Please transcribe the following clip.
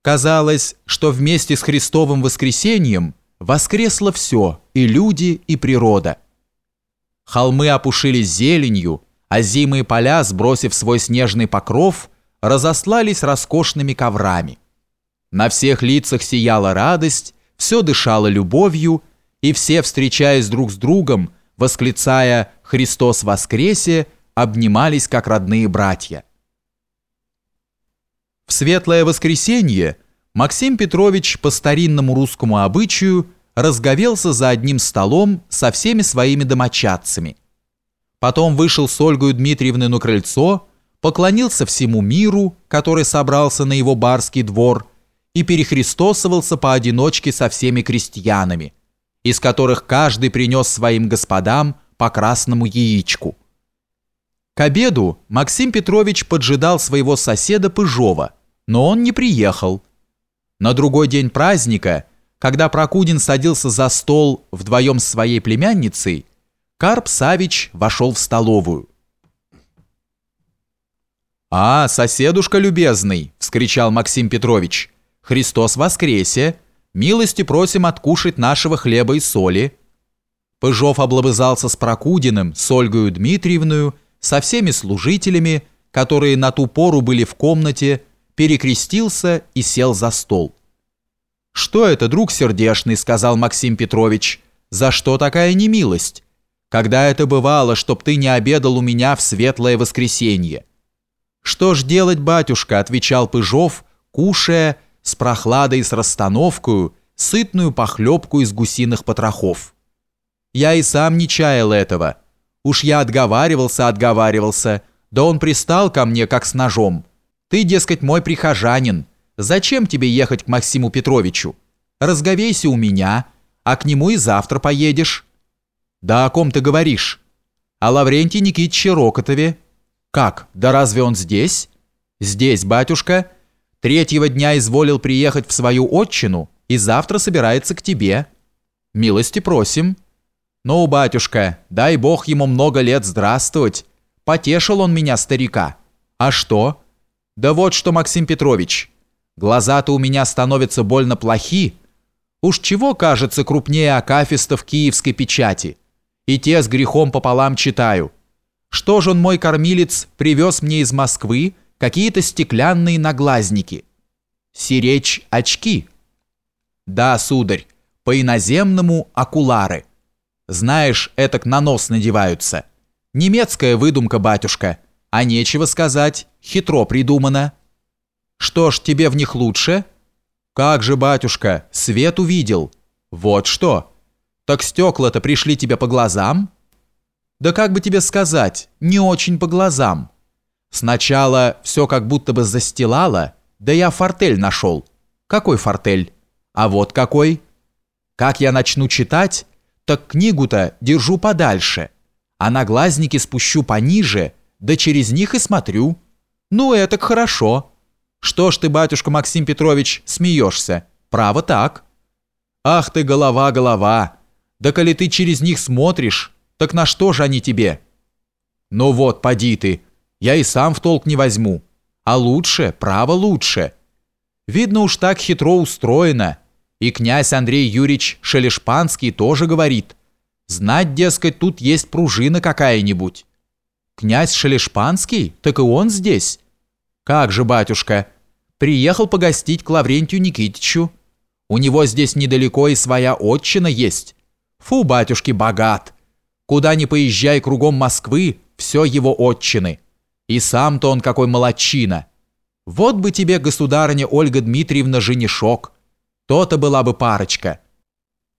Казалось, что вместе с Христовым воскресением воскресло все, и люди, и природа. Холмы опушились зеленью, а озимые поля, сбросив свой снежный покров, разослались роскошными коврами. На всех лицах сияла радость, все дышало любовью, и все, встречаясь друг с другом, восклицая «Христос воскресе!», обнимались как родные братья. В светлое воскресенье Максим Петрович по старинному русскому обычаю разговелся за одним столом со всеми своими домочадцами. Потом вышел с Ольгой Дмитриевной на крыльцо, поклонился всему миру, который собрался на его барский двор, и перехристосовался поодиночке со всеми крестьянами, из которых каждый принес своим господам по красному яичку. К обеду Максим Петрович поджидал своего соседа Пыжова, но он не приехал. На другой день праздника, когда Прокудин садился за стол вдвоем с своей племянницей, Карп Савич вошел в столовую. «А, соседушка любезный!» – вскричал Максим Петрович. «Христос воскресе! Милости просим откушать нашего хлеба и соли!» Пыжов облобызался с Прокудиным, с Ольгою Дмитриевною, со всеми служителями, которые на ту пору были в комнате, перекрестился и сел за стол. «Что это, друг сердешный?» – сказал Максим Петрович. «За что такая немилость? Когда это бывало, чтоб ты не обедал у меня в светлое воскресенье?» «Что ж делать, батюшка?» – отвечал Пыжов, кушая с прохладой и с расстановкою сытную похлебку из гусиных потрохов. «Я и сам не чаял этого. Уж я отговаривался, да он пристал ко мне, как с ножом. Ты, дескать, мой прихожанин. Зачем тебе ехать к Максиму Петровичу? Разговейся у меня, а к нему и завтра поедешь». «Да о ком ты говоришь?» «О Лаврентии Никитиче Рокотове». «Как? Да разве он здесь?» «Здесь, батюшка. Третьего дня изволил приехать в свою отчину и завтра собирается к тебе. Милости просим». «Ну, батюшка, дай Бог ему много лет здравствовать. Потешил он меня, старика». «А что?» «Да вот что, Максим Петрович, глаза-то у меня становятся больно плохи. Уж чего, кажется, крупнее акафистов киевской печати. И те с грехом пополам читаю. Что ж он, мой кормилец, привез мне из Москвы какие-то стеклянные наглазники. Сиречь очки». «Да, сударь, по-иноземному окулары. Знаешь, этак на нос надеваются. Немецкая выдумка, батюшка, а нечего сказать, хитро придумано». «Что ж, тебе в них лучше?» «Как же, батюшка, свет увидел». «Вот что! Так стекла-то пришли тебе по глазам?» «Да как бы тебе сказать, не очень по глазам. Сначала все как будто бы застилало, да я фортель нашел». «Какой фортель?» «А вот какой. Как я начну читать, так книгу-то держу подальше, а наглазники спущу пониже, да через них и смотрю. Ну, это хорошо. Что ж ты, батюшка Максим Петрович, смеешься? Право так». «Ах ты, голова! Да коли ты через них смотришь, так на что же они тебе?» «Ну вот, поди ты, я и сам в толк не возьму. А лучше, право лучше. Видно уж так хитро устроено. И князь Андрей Юрьевич Шелешпанский тоже говорит. Знать, дескать, тут есть пружина какая-нибудь». «Князь Шелешпанский? Так и он здесь?» «Как же, батюшка, приехал погостить к Лаврентию Никитичу. У него здесь недалеко и своя отчина есть. Фу, батюшки, богат. Куда ни поезжай кругом Москвы, все его отчины. И сам-то он какой молодчина. Вот бы тебе, государыня Ольга Дмитриевна, женишок. То-то была бы парочка.